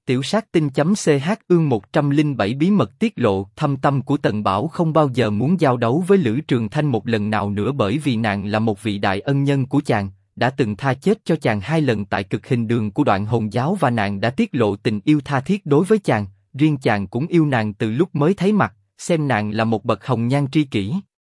Tiểu sát tinh.ch ương 107 bí mật tiết lộ. Thâm tâm của Tần Bảo không bao giờ muốn giao đấu với Lữ Trường Thanh một lần nào nữa, bởi vì nàng là một vị đại ân nhân của chàng, đã từng tha chết cho chàng 2 lần tại cực hình đường của Đoạn Hồn giáo, và nàng đã tiết lộ tình yêu tha thiết đối với chàng. Riêng chàng cũng yêu nàng từ lúc mới thấy mặt, xem nàng là một bậc hồng nhan tri kỷ.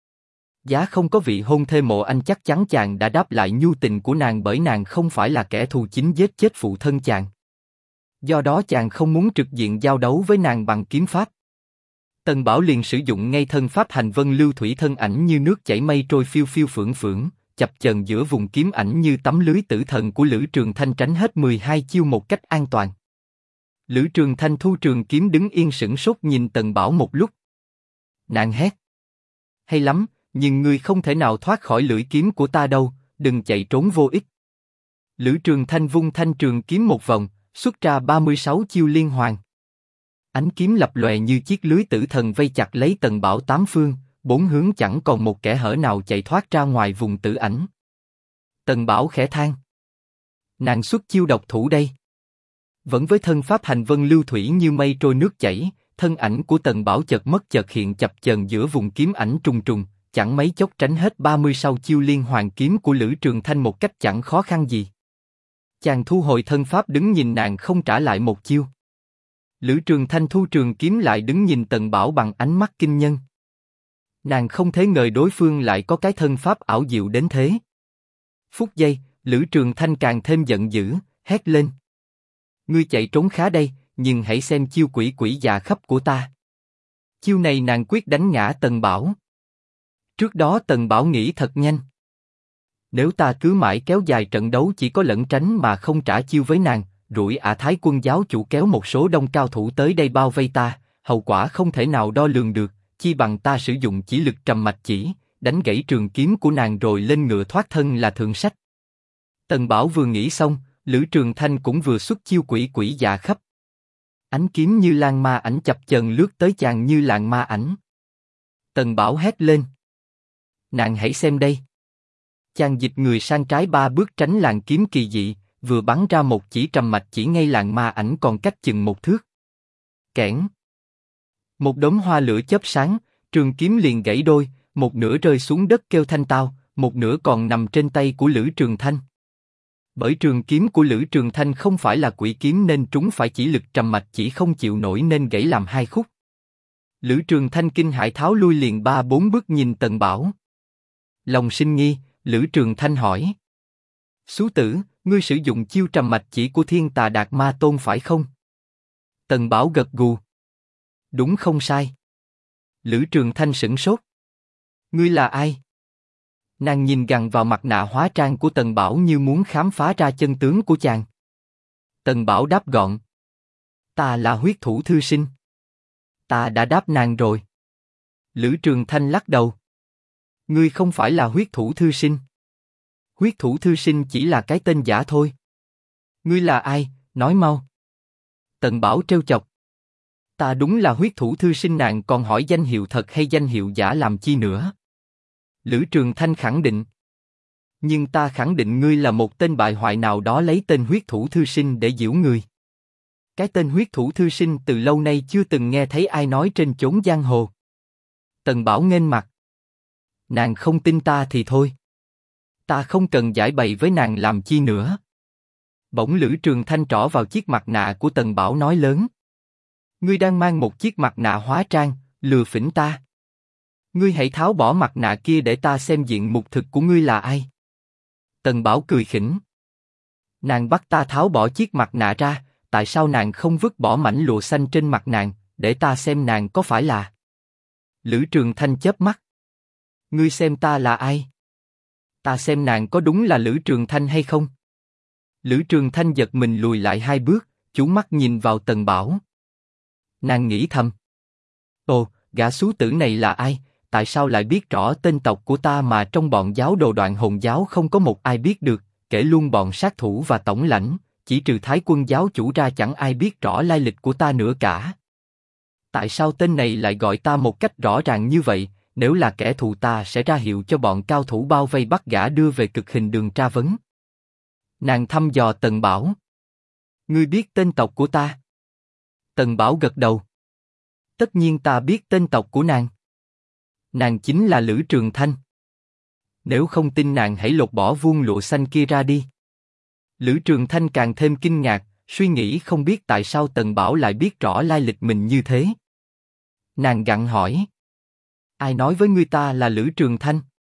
Giá không có vị hôn thê Mộ Anh, chắc chắn chàng đã đáp lại nhu tình của nàng, bởi nàng không phải là kẻ thù chính giết chết phụ thân chàng. Do đó chàng không muốn trực diện giao đấu với nàng bằng kiếm pháp. Tần Bảo liền sử dụng ngay thân pháp hành vân lưu thủy, thân ảnh như nước chảy mây trôi, phiêu phiêu phưởng phưởng, chập chờn giữa vùng kiếm ảnh như tấm lưới tử thần của Lữ Trường Thanh, tránh hết 12 chiêu một cách an toàn. Lữ Trường Thanh thu trường kiếm đứng yên sửng sốt nhìn Tần Bảo một lúc. Nàng hét: hay lắm, nhưng ngươi không thể nào thoát khỏi lưỡi kiếm của ta đâu, đừng chạy trốn vô ích. Lữ Trường Thanh vung thanh trường kiếm một vòng, xuất ra 36 chiêu liên hoàn. Ánh kiếm lập lòe như chiếc lưới tử thần vây chặt lấy Tần Bảo 8 phương, 4 hướng, chẳng còn một kẻ hở nào chạy thoát ra ngoài vùng tử ảnh. Tần Bảo khẽ than: nàng xuất chiêu độc thủ đây. Vẫn với thân pháp hành vân lưu thủy như mây trôi nước chảy, thân ảnh của Tần Bảo chợt mất chợt hiện, chập chờn giữa vùng kiếm ảnh trùng trùng, chẳng mấy chốc tránh hết 36 chiêu liên hoàn kiếm của Lữ Trường Thanh một cách chẳng khó khăn gì. Chàng thu hồi thân pháp đứng nhìn nàng không trả lại một chiêu. Lữ Trường Thanh thu trường kiếm lại đứng nhìn Tần Bảo bằng ánh mắt kinh nhân. Nàng không thể ngờ đối phương lại có cái thân pháp ảo diệu đến thế. Phút giây, Lữ Trường Thanh càng thêm giận dữ, hét lên: ngươi chạy trốn khá đây, nhưng hãy xem chiêu quỷ quỷ dạ khắp của ta. Chiêu này nàng quyết đánh ngã Tần Bảo. Trước đó Tần Bảo nghĩ thật nhanh. Nếu ta cứ mãi kéo dài trận đấu chỉ có lẩn tránh mà không trả chiêu với nàng, rủi Thái Quân giáo chủ kéo một số đông cao thủ tới đây bao vây ta, hậu quả không thể nào đo lường được, chi bằng ta sử dụng chỉ lực trầm mạch chỉ, đánh gãy trường kiếm của nàng rồi lên ngựa thoát thân là thượng sách. Tần Bảo vừa nghĩ xong, Lữ Trường Thanh cũng vừa xuất chiêu quỷ quỷ dạ khắp. Ánh kiếm như lan ma ảnh chập chờn lướt tới chàng như làn ma ảnh. Tần Bảo hét lên: nàng hãy xem đây. Chàng dịch người sang trái 3 bước tránh làn kiếm kỳ dị, vừa bắn ra một chỉ trầm mạch chỉ ngay làn ma ảnh còn cách chừng 1 thước. Kẽn. Một đốm hoa lửa chớp sáng, trường kiếm liền gãy đôi, một nửa rơi xuống đất kêu thanh tao, một nửa còn nằm trên tay của Lữ Trường Thanh. Bởi trường kiếm của Lữ Trường Thanh không phải là quỷ kiếm nên trúng phải chỉ lực trầm mạch chỉ không chịu nổi nên gãy làm 2 khúc. Lữ Trường Thanh kinh hãi tháo lui liền 3-4 bước nhìn Tần Bảo. Lòng sinh nghi, Lữ Trường Thanh hỏi: Xú tử, ngươi sử dụng chiêu trầm mạch chỉ của Thiên Tà Đạt Ma Tôn phải không? Tần Bảo gật gù: đúng không sai. Lữ Trường Thanh sửng sốt: ngươi là ai? Nàng nhìn gằn vào mặt nạ hóa trang của Tần Bảo như muốn khám phá ra chân tướng của chàng. Tần Bảo đáp gọn: ta là huyết thủ thư sinh. Ta đã đáp nàng rồi. Lữ Trường Thanh lắc đầu: ngươi không phải là huyết thủ thư sinh. Huyết thủ thư sinh chỉ là cái tên giả thôi. Ngươi là ai, nói mau. Tần Bảo trêu chọc: ta đúng là huyết thủ thư sinh, nàng còn hỏi danh hiệu thật hay danh hiệu giả làm chi nữa? Lữ Trường Thanh khẳng định: nhưng ta khẳng định ngươi là một tên bại hoại nào đó lấy tên huyết thủ thư sinh để giễu người. Cái tên huyết thủ thư sinh từ lâu nay chưa từng nghe thấy ai nói trên chốn giang hồ. Tần Bảo nghênh mặt: nàng không tin ta thì thôi. Ta không cần giải bày với nàng làm chi nữa. Bỗng Lữ Trường Thanh trỏ vào chiếc mặt nạ của Tần Bảo nói lớn: ngươi đang mang một chiếc mặt nạ hóa trang, lừa phỉnh ta. Ngươi hãy tháo bỏ mặt nạ kia để ta xem diện mục thực của ngươi là ai. Tần Bảo cười khỉnh: nàng bắt ta tháo bỏ chiếc mặt nạ ra, tại sao nàng không vứt bỏ mảnh lụa xanh trên mặt nàng, để ta xem nàng có phải là... Lữ Trường Thanh chớp mắt: ngươi xem ta là ai? Ta xem nàng có đúng là Lữ Trường Thanh hay không? Lữ Trường Thanh giật mình lùi lại 2 bước, chú mắt nhìn vào Tần Bảo. Nàng nghĩ thầm: ồ, gã xú tử này là ai? Tại sao lại biết rõ tên tộc của ta mà trong bọn giáo đồ Đoạn Hồn giáo không có một ai biết được, kể luôn bọn sát thủ và tổng lãnh, chỉ trừ Thái Quân giáo chủ ra chẳng ai biết rõ lai lịch của ta nữa cả. Tại sao tên này lại gọi ta một cách rõ ràng như vậy? Nếu là kẻ thù ta sẽ ra hiệu cho bọn cao thủ bao vây bắt gã đưa về cực hình đường tra vấn. Nàng thăm dò Tần Bảo: ngươi biết tên tộc của ta? Tần Bảo gật đầu. Tất nhiên ta biết tên tộc của nàng. Nàng chính là Lữ Trường Thanh. Nếu không tin nàng hãy lột bỏ vuông lụa xanh kia ra đi. Lữ Trường Thanh càng thêm kinh ngạc, suy nghĩ không biết tại sao Tần Bảo lại biết rõ lai lịch mình như thế. Nàng gặng hỏi. Ai nói với ngươi ta là Lữ Trường Thanh?